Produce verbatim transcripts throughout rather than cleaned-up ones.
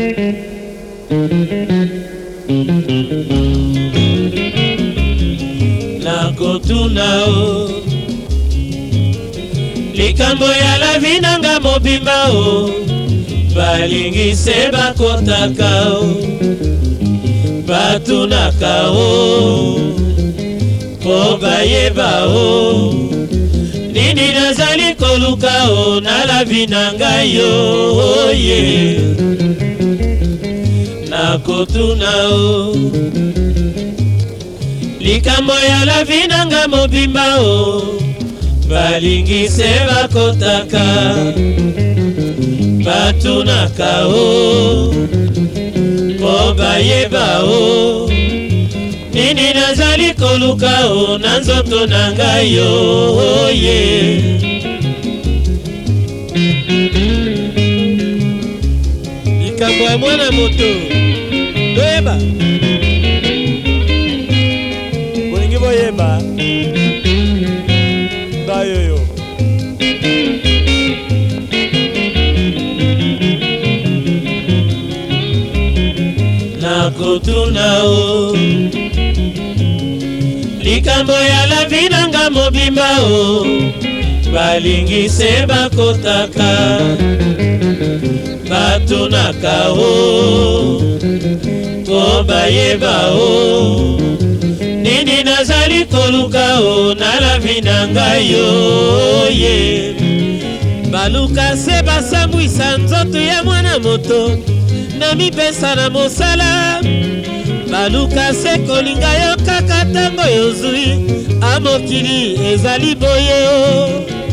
nakotuna o likambo ya la vie nanga mobimba o balingise bakotaka o batunaka o po bayeba o nini nazali koluka o na la vie nanga yo oye nakotuna o likambo ya la vie nanga mobimba o balingise bakotaka batunaka o po bayeba o nini nazali koluka o na nzoto nanga yo oye likambo ya mwana moto toyeba bolingi boyeba bayoyo nakotuna o likambo ya la vie nanga mobimba o balingise bakotaka batunaka o po bayeba o nini nazali koluka o na la vie nanga yo ye baluka se basambwisa nzoto ya mwana moto na mipesa na mosala baluka se kolinga yo kaka tango yozwi amokili ezali boye o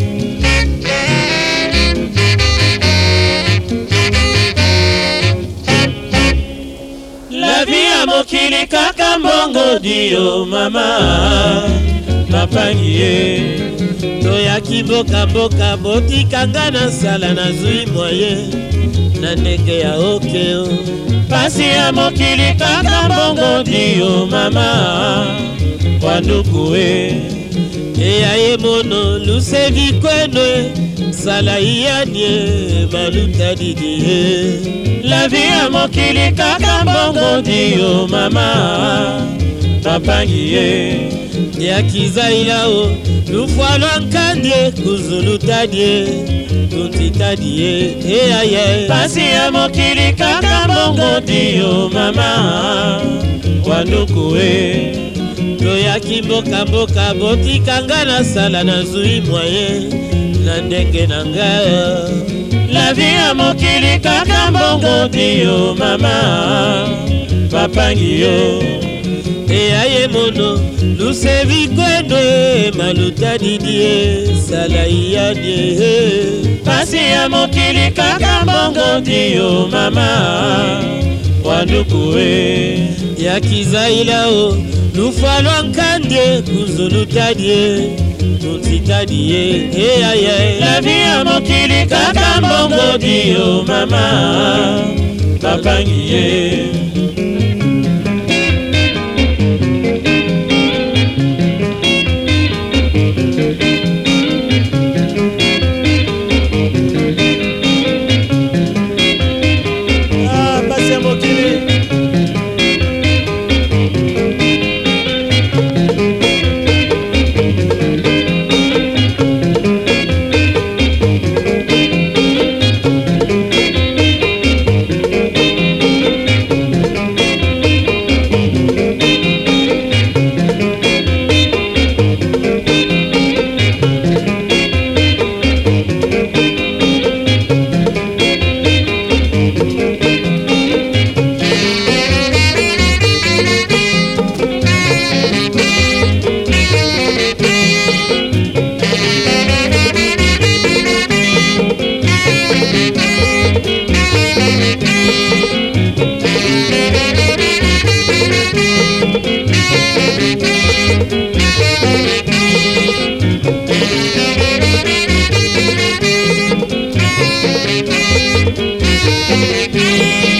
la vie ya mokili kaka mbongo dio mama mapangi ye toyaki mboka-mboka botikanga na sala nazwi moye na ndenge ya okeo pasi ya mokili kaka mbongo dio mama wanduku e eya ye mono lusevi kwenwe sala iyanie maluta didie la vie ya mokili kaka mbongo dio mama mapangi ye yakizaila o lufwalwa nkandie kuzulutadie tuntitadie eyaye pasi ya mokili kaka mbongo dio mama wanduku e toyaki mboka-mboka botikanga na sala nazwi mwaye na ndenge na nga la vie ya mokili kaka mbongo dio mama papangi yo eyaye mono lusevi kwendwe maluta didie sala iyadie pasi ya mokili kaka mbongo dio mama wanduku e yakizaila o lufalwa nkandie kuzulutadie tuntitadie eyaye la vie ya mokili kaka mbongo dio mama papangi ye Thank you.